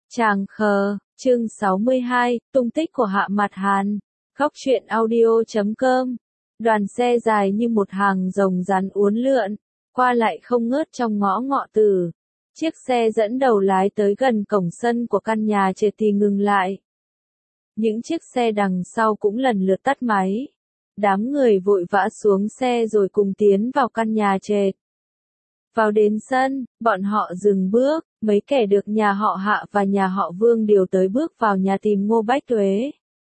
Tràng khờ, chương 62, tung tích của Hạ Mạt Hàn. Góc truyện audio.com. Đoàn xe dài như một hàng rồng rắn uốn lượn, qua lại không ngớt trong ngõ ngọ tử. Chiếc xe dẫn đầu lái tới gần cổng sân của căn nhà trệt thì ngừng lại. Những chiếc xe đằng sau cũng lần lượt tắt máy. Đám người vội vã xuống xe rồi cùng tiến vào căn nhà trệt. Vào đến sân, bọn họ dừng bước, mấy kẻ được nhà họ Hạ và nhà họ Vương điều tới bước vào nhà tìm Ngô Bách Tuế.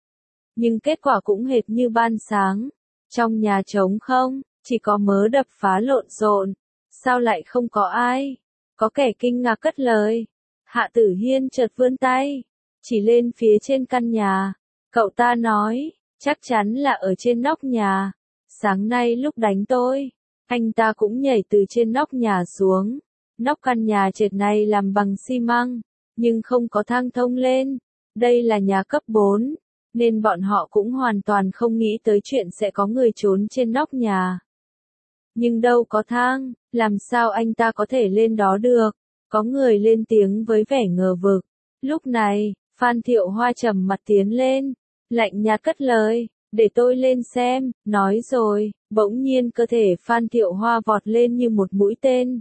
Nhưng kết quả cũng hệt như ban sáng. Trong nhà trống không, chỉ có mớ đập phá lộn xộn. Sao lại không có ai? Có kẻ kinh ngạc cất lời. Hạ Tử Hiên chợt vươn tay, chỉ lên phía trên căn nhà. Cậu ta nói, chắc chắn là ở trên nóc nhà. Sáng nay lúc đánh tôi, anh ta cũng nhảy từ trên nóc nhà xuống. Nóc căn nhà trệt này làm bằng xi măng, nhưng không có thang thông lên. Đây là nhà cấp 4, nên bọn họ cũng hoàn toàn không nghĩ tới chuyện sẽ có người trốn trên nóc nhà. Nhưng đâu có thang, làm sao anh ta có thể lên đó được? Có người lên tiếng với vẻ ngờ vực. Lúc này, Phan Thiệu Hoa trầm mặt tiến lên, lạnh nhạt cất lời, để tôi lên xem. Nói rồi, bỗng nhiên cơ thể Phan Thiệu Hoa vọt lên như một mũi tên,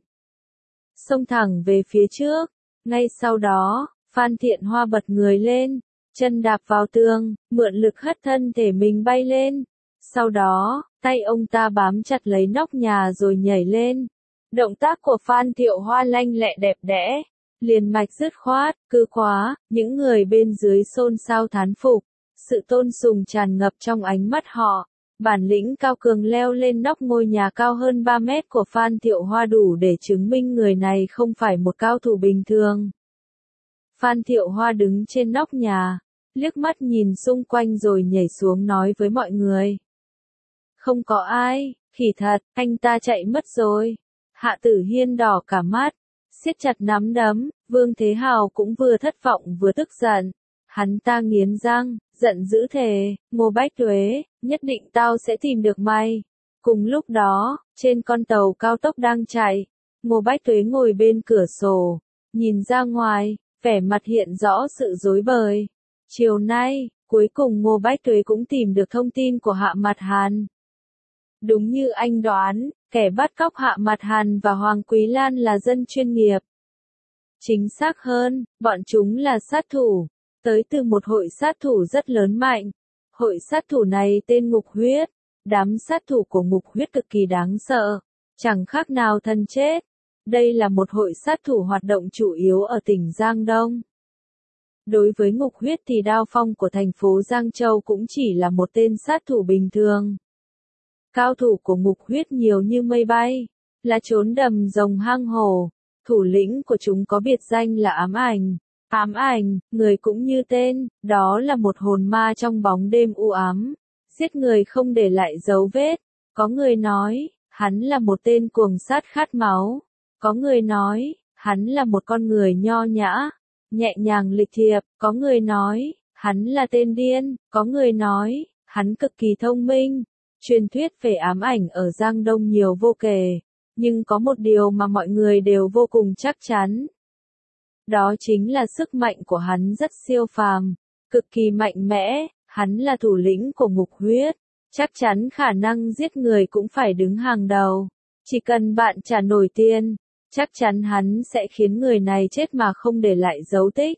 xông thẳng về phía trước. Ngay sau đó, Phan Thiện Hoa bật người lên, chân đạp vào tường, mượn lực hất thân thể mình bay lên. Sau đó, tay ông ta bám chặt lấy nóc nhà rồi nhảy lên. Động tác của Phan Thiệu Hoa lanh lẹ đẹp đẽ, liền mạch dứt khoát, cứ quá. Những người bên dưới xôn xao thán phục, sự tôn sùng tràn ngập trong ánh mắt họ. Bản lĩnh cao cường leo lên nóc ngôi nhà cao hơn 3 mét của Phan Thiệu Hoa đủ để chứng minh người này không phải một cao thủ bình thường. Phan Thiệu Hoa đứng trên nóc nhà, liếc mắt nhìn xung quanh rồi nhảy xuống nói với mọi người. Không có ai, khỉ thật, anh ta chạy mất rồi. Hạ Tử Hiên đỏ cả mắt, siết chặt nắm đấm. Vương Thế Hào cũng vừa thất vọng vừa tức giận. Hắn ta nghiến răng, giận dữ thề, Ngô Bách Tuế, nhất định tao sẽ tìm được mày. Cùng lúc đó, trên con tàu cao tốc đang chạy, Ngô Bách Tuế ngồi bên cửa sổ, nhìn ra ngoài, vẻ mặt hiện rõ sự rối bời. Chiều nay, cuối cùng Ngô Bách Tuế cũng tìm được thông tin của Hạ Mạt Hàn. Đúng như anh đoán, kẻ bắt cóc Hạ Mạt Hàn và Hoàng Quý Lan là dân chuyên nghiệp. Chính xác hơn, bọn chúng là sát thủ, tới từ một hội sát thủ rất lớn mạnh. Hội sát thủ này tên Ngục Huyết. Đám sát thủ của Ngục Huyết cực kỳ đáng sợ, chẳng khác nào thần chết. Đây là một hội sát thủ hoạt động chủ yếu ở tỉnh Giang Đông. Đối với Ngục Huyết thì Đao Phong của thành phố Giang Châu cũng chỉ là một tên sát thủ bình thường. Cao thủ của Ngục Huyết nhiều như mây bay, là trốn đầm rồng hang hổ. Thủ lĩnh của chúng có biệt danh là Ám Ảnh. Ám Ảnh, người cũng như tên, đó là một hồn ma trong bóng đêm u ám, giết người không để lại dấu vết. Có người nói, hắn là một tên cuồng sát khát máu. Có người nói, hắn là một con người nho nhã, nhẹ nhàng lịch thiệp. Có người nói, hắn là tên điên. Có người nói, hắn cực kỳ thông minh. Truyền thuyết về Ám Ảnh ở Giang Đông nhiều vô kể, nhưng có một điều mà mọi người đều vô cùng chắc chắn. Đó chính là sức mạnh của hắn rất siêu phàm, cực kỳ mạnh mẽ. Hắn là thủ lĩnh của Ngục Huyết, chắc chắn khả năng giết người cũng phải đứng hàng đầu. Chỉ cần bạn trả nổi tiền, chắc chắn hắn sẽ khiến người này chết mà không để lại dấu tích.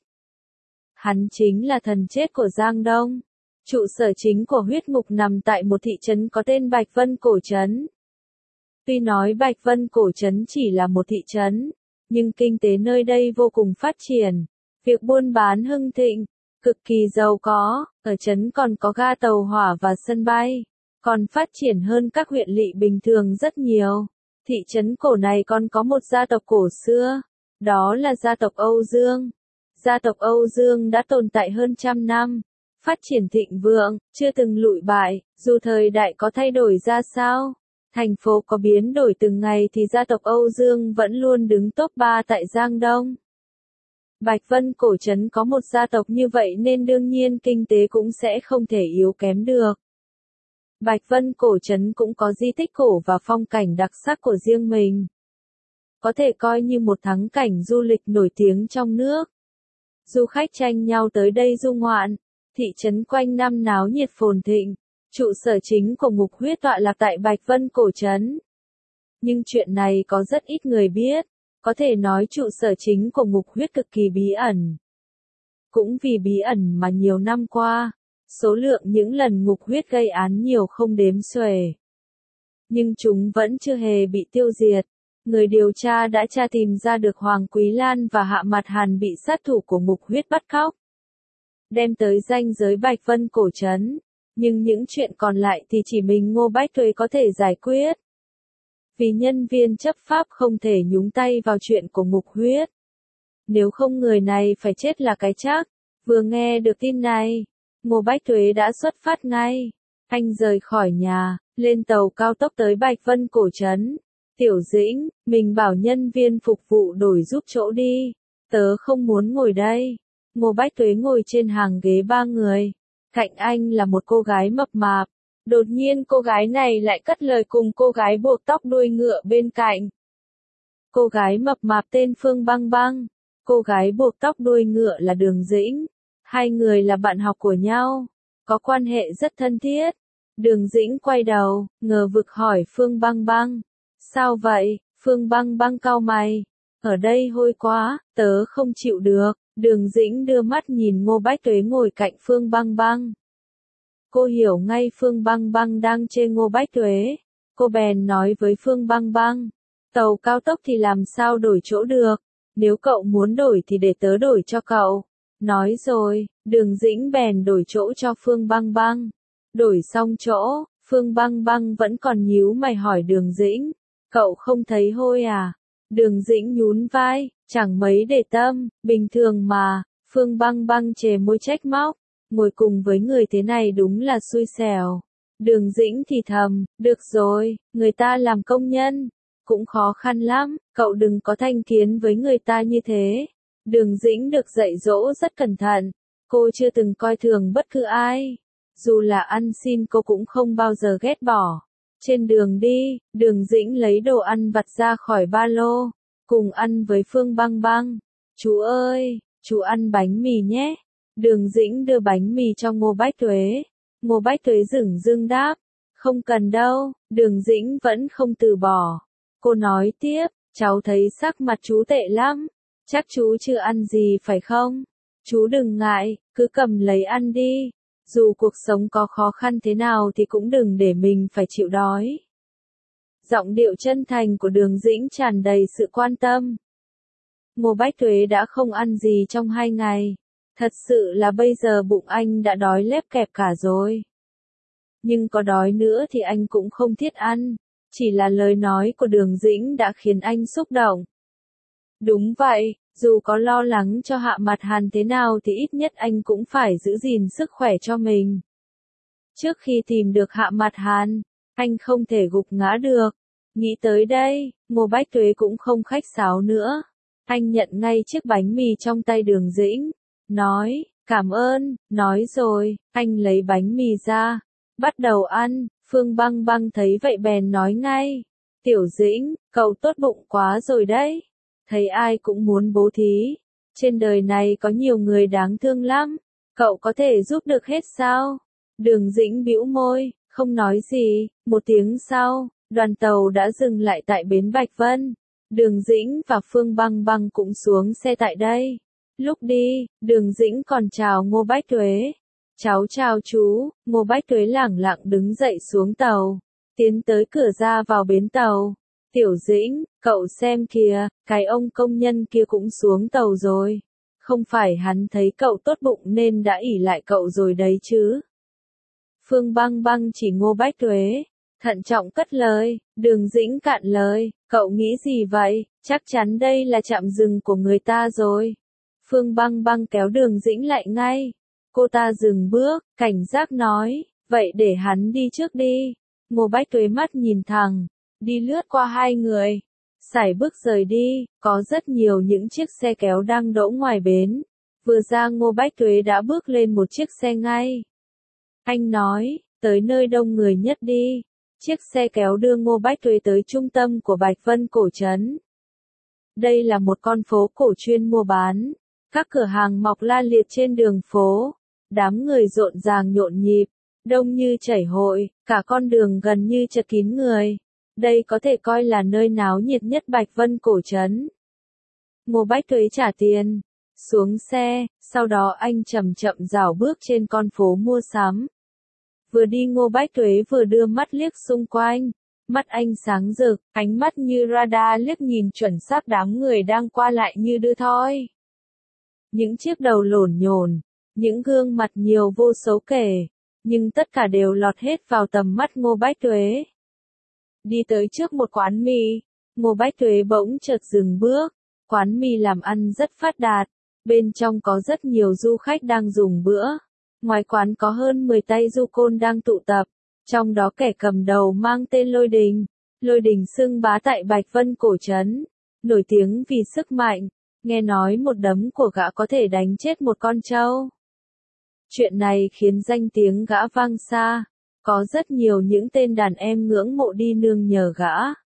Hắn chính là thần chết của Giang Đông. Trụ sở chính của huyết ngục nằm tại một thị trấn có tên Bạch Vân Cổ Trấn. Tuy nói Bạch Vân Cổ Trấn chỉ là một thị trấn, nhưng kinh tế nơi đây vô cùng phát triển. Việc buôn bán hưng thịnh, cực kỳ giàu có. Ở trấn còn có ga tàu hỏa và sân bay, còn phát triển hơn các huyện lỵ bình thường rất nhiều. Thị trấn cổ này còn có một gia tộc cổ xưa, đó là gia tộc Âu Dương. Gia tộc Âu Dương đã tồn tại hơn 100 năm, phát triển thịnh vượng, chưa từng lụi bại. Dù thời đại có thay đổi ra sao, thành phố có biến đổi từng ngày thì gia tộc Âu Dương vẫn luôn đứng top 3 tại Giang Đông. Bạch Vân Cổ Trấn có một gia tộc như vậy nên đương nhiên kinh tế cũng sẽ không thể yếu kém được. Bạch Vân Cổ Trấn cũng có di tích cổ và phong cảnh đặc sắc của riêng mình, có thể coi như một thắng cảnh du lịch nổi tiếng trong nước. Du khách tranh nhau tới đây du ngoạn. Thị trấn quanh năm náo nhiệt phồn thịnh. Trụ sở chính của ngục huyết tọa lạc tại Bạch Vân Cổ Trấn. Nhưng chuyện này có rất ít người biết. Có thể nói trụ sở chính của ngục huyết cực kỳ bí ẩn. Cũng vì bí ẩn mà nhiều năm qua, số lượng những lần ngục huyết gây án nhiều không đếm xuể. Nhưng chúng vẫn chưa hề bị tiêu diệt. Người điều tra đã tra tìm ra được Hoàng Quý Lan và Hạ Mạt Hàn bị sát thủ của ngục huyết bắt cóc. Đem tới ranh giới Bạch Vân Cổ Trấn. Nhưng những chuyện còn lại thì chỉ mình Ngô Bách Tuế có thể giải quyết. Vì nhân viên chấp pháp không thể nhúng tay vào chuyện của ngục huyết. Nếu không người này phải chết là cái chắc. Vừa nghe được tin này, Ngô Bách Tuế đã xuất phát ngay. Anh rời khỏi nhà, lên tàu cao tốc tới Bạch Vân Cổ Trấn. Tiểu Dĩnh, mình bảo nhân viên phục vụ đổi giúp chỗ đi. Tớ không muốn ngồi đây. Ngô Bách Tuế ngồi trên hàng ghế 3 người. Cạnh anh là một cô gái mập mạp. Đột nhiên cô gái này lại cất lời cùng cô gái buộc tóc đuôi ngựa bên cạnh. Cô gái mập mạp tên Phương Băng Băng. Cô gái buộc tóc đuôi ngựa là Đường Dĩnh. Hai người là bạn học của nhau. Có quan hệ rất thân thiết. Đường Dĩnh quay đầu, ngờ vực hỏi Phương Băng Băng. Sao vậy? Phương Băng Băng cau mày. Ở đây hôi quá, tớ không chịu được. Đường Dĩnh đưa mắt nhìn Ngô Bách Tuế ngồi cạnh Phương Băng Băng. Cô hiểu ngay Phương Băng Băng đang chê Ngô Bách Tuế. Cô bèn nói với Phương Băng Băng. Tàu cao tốc thì làm sao đổi chỗ được. Nếu cậu muốn đổi thì để tớ đổi cho cậu. Nói rồi, Đường Dĩnh bèn đổi chỗ cho Phương Băng Băng. Đổi xong chỗ, Phương Băng Băng vẫn còn nhíu mày hỏi Đường Dĩnh. Cậu không thấy hôi à? Đường Dĩnh nhún vai, chẳng mấy để tâm, bình thường mà. Phương Băng Băng chề môi trách móc. Ngồi cùng với người thế này đúng là xui xẻo. Đường Dĩnh thì thầm, được rồi, người ta làm công nhân. Cũng khó khăn lắm, cậu đừng có thành kiến với người ta như thế. Đường Dĩnh được dạy dỗ rất cẩn thận. Cô chưa từng coi thường bất cứ ai. Dù là ăn xin cô cũng không bao giờ ghét bỏ. Trên đường đi, Đường Dĩnh lấy đồ ăn vặt ra khỏi ba lô. Cùng ăn với Phương Băng Băng. Chú ơi, chú ăn bánh mì nhé. Đường Dĩnh đưa bánh mì cho Ngô Bách Tuế. Ngô Bách Tuế dửng dưng đáp. Không cần đâu, Đường Dĩnh vẫn không từ bỏ. Cô nói tiếp, cháu thấy sắc mặt chú tệ lắm. Chắc chú chưa ăn gì phải không? Chú đừng ngại, cứ cầm lấy ăn đi. Dù cuộc sống có khó khăn thế nào thì cũng đừng để mình phải chịu đói. Giọng điệu chân thành của Đường Dĩnh tràn đầy sự quan tâm. Ngô Bách Tuế đã không ăn gì trong 2 ngày. Thật sự là bây giờ bụng anh đã đói lép kẹp cả rồi. Nhưng có đói nữa thì anh cũng không thiết ăn. Chỉ là lời nói của Đường Dĩnh đã khiến anh xúc động. Đúng vậy, dù có lo lắng cho Hạ Mạt Hàn thế nào thì ít nhất anh cũng phải giữ gìn sức khỏe cho mình. Trước khi tìm được Hạ Mạt Hàn, anh không thể gục ngã được. Nghĩ tới đây, Ngô Bách Tuế cũng không khách sáo nữa. Anh nhận ngay chiếc bánh mì trong tay Đường Dĩnh. Nói, cảm ơn, nói rồi, anh lấy bánh mì ra. Bắt đầu ăn, Phương Băng Băng thấy vậy bèn nói ngay. Tiểu Dĩnh, cậu tốt bụng quá rồi đấy. Thấy ai cũng muốn bố thí. Trên đời này có nhiều người đáng thương lắm. Cậu có thể giúp được hết sao? Đường Dĩnh bĩu môi, không nói gì. 1 tiếng sau, đoàn tàu đã dừng lại tại bến Bạch Vân. Đường Dĩnh và Phương Băng Băng cũng xuống xe tại đây. Lúc đi, Đường Dĩnh còn chào Ngô Bách Tuế. Cháu chào chú. Ngô Bách Tuế lẳng lặng đứng dậy xuống tàu. Tiến tới cửa ra vào bến tàu. Tiểu Dĩnh, cậu xem kìa, cái ông công nhân kia cũng xuống tàu rồi. Không phải hắn thấy cậu tốt bụng nên đã ỷ lại cậu rồi đấy chứ. Phương Băng Băng chỉ Ngô Bách Tuế. Thận trọng cất lời. Đường Dĩnh cạn lời. Cậu nghĩ gì vậy? Chắc chắn đây là trạm dừng của người ta rồi. Phương Băng Băng kéo Đường Dĩnh lại ngay. Cô ta dừng bước, cảnh giác nói. Vậy để hắn đi trước đi. Ngô Bách Tuế mắt nhìn thẳng. Đi lướt qua 2 người. Sải bước rời đi, có rất nhiều những chiếc xe kéo đang đỗ ngoài bến. Vừa ra Ngô Bách Tuế đã bước lên một chiếc xe ngay. Anh nói, tới nơi đông người nhất đi. Chiếc xe kéo đưa Ngô Bách Tuế tới trung tâm của Bạch Vân Cổ Trấn. Đây là một con phố cổ chuyên mua bán Các cửa hàng mọc la liệt trên đường phố, đám người rộn ràng nhộn nhịp, đông như chảy hội, cả con đường gần như chật kín người. Đây có thể coi là nơi náo nhiệt nhất Bạch Vân cổ trấn. Ngô Bách Tuế trả tiền, xuống xe, sau đó anh chậm chậm rảo bước trên con phố mua sắm. Vừa đi Ngô Bách Tuế vừa đưa mắt liếc xung quanh, mắt anh sáng rực, ánh mắt như radar liếc nhìn chuẩn xác đám người đang qua lại như đưa thoi. Những chiếc đầu lổn nhổn, những gương mặt nhiều vô số kể, nhưng tất cả đều lọt hết vào tầm mắt Ngô Bách Tuế. Đi tới trước một quán mì, Ngô Bách Tuế bỗng chợt dừng bước. Quán mì làm ăn rất phát đạt, bên trong có rất nhiều du khách đang dùng bữa. Ngoài quán có hơn 10 tay du côn đang tụ tập, trong đó kẻ cầm đầu mang tên Lôi Đình. Lôi Đình xưng bá tại Bạch Vân cổ trấn, nổi tiếng vì sức mạnh, nghe nói một đấm của gã có thể đánh chết một con trâu. Chuyện này khiến danh tiếng gã vang xa, có rất nhiều những tên đàn em ngưỡng mộ đi nương nhờ gã.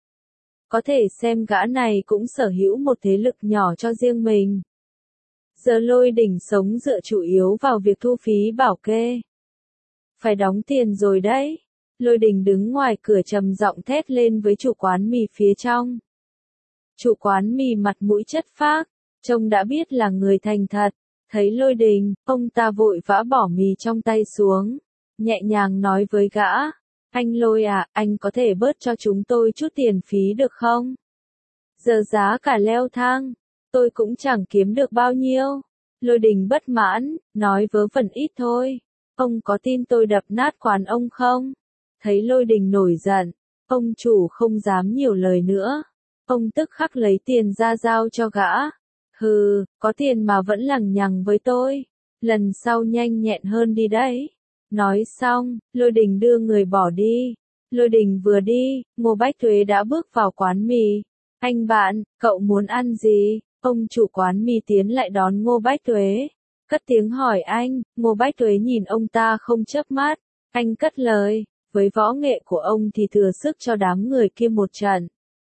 Có thể xem gã này cũng sở hữu một thế lực nhỏ cho riêng mình. Giờ Lôi Đình sống dựa chủ yếu vào việc thu phí bảo kê. Phải đóng tiền rồi đấy. Lôi Đình đứng ngoài cửa trầm giọng thét lên với chủ quán mì phía trong. Chủ quán mì mặt mũi chất phác, trông đã biết là người thành thật. Thấy Lôi Đình, ông ta vội vã bỏ mì trong tay xuống, nhẹ nhàng nói với gã. Anh Lôi à, anh có thể bớt cho chúng tôi chút tiền phí được không? Giờ giá cả leo thang, tôi cũng chẳng kiếm được bao nhiêu. Lôi Đình bất mãn, nói vớ vẩn ít thôi. Ông có tin tôi đập nát quán ông không? Thấy Lôi Đình nổi giận, ông chủ không dám nhiều lời nữa. Ông tức khắc lấy tiền ra giao cho gã. Hừ, có tiền mà vẫn lằng nhằng với tôi. Lần sau nhanh nhẹn hơn đi đấy. Nói xong, Lôi Đình đưa người bỏ đi. Lôi Đình vừa đi, Ngô Bách Tuế đã bước vào quán mì. Anh bạn, cậu muốn ăn gì? Ông chủ quán mì tiến lại đón Ngô Bách Tuế. Cất tiếng hỏi anh, Ngô Bách Tuế nhìn ông ta không chớp mắt. Anh cất lời, với võ nghệ của ông thì thừa sức cho đám người kia một trận.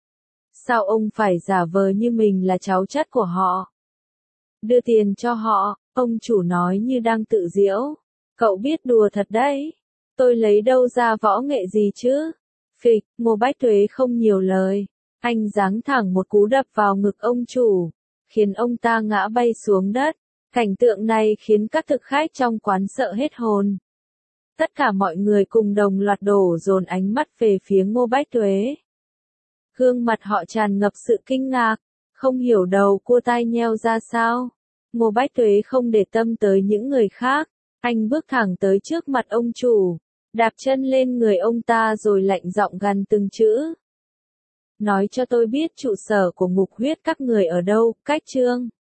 Sao ông phải giả vờ như mình là cháu chắt của họ? Đưa tiền cho họ, ông chủ nói như đang tự giễu. Cậu biết đùa thật đấy. Tôi lấy đâu ra võ nghệ gì chứ? Phịch, Ngô Bách Tuế không nhiều lời. Anh giáng thẳng một cú đập vào ngực ông chủ, khiến ông ta ngã bay xuống đất. Cảnh tượng này khiến các thực khách trong quán sợ hết hồn. Tất cả mọi người cùng đồng loạt đổ dồn ánh mắt về phía Ngô Bách Tuế. Gương mặt họ tràn ngập sự kinh ngạc, không hiểu đầu cua tai nheo ra sao. Ngô Bách Tuế không để tâm tới những người khác. Anh bước thẳng tới trước mặt ông chủ, đạp chân lên người ông ta rồi lạnh giọng gằn từng chữ. Nói cho tôi biết trụ sở của ngục huyết các người ở đâu, Cách Trương.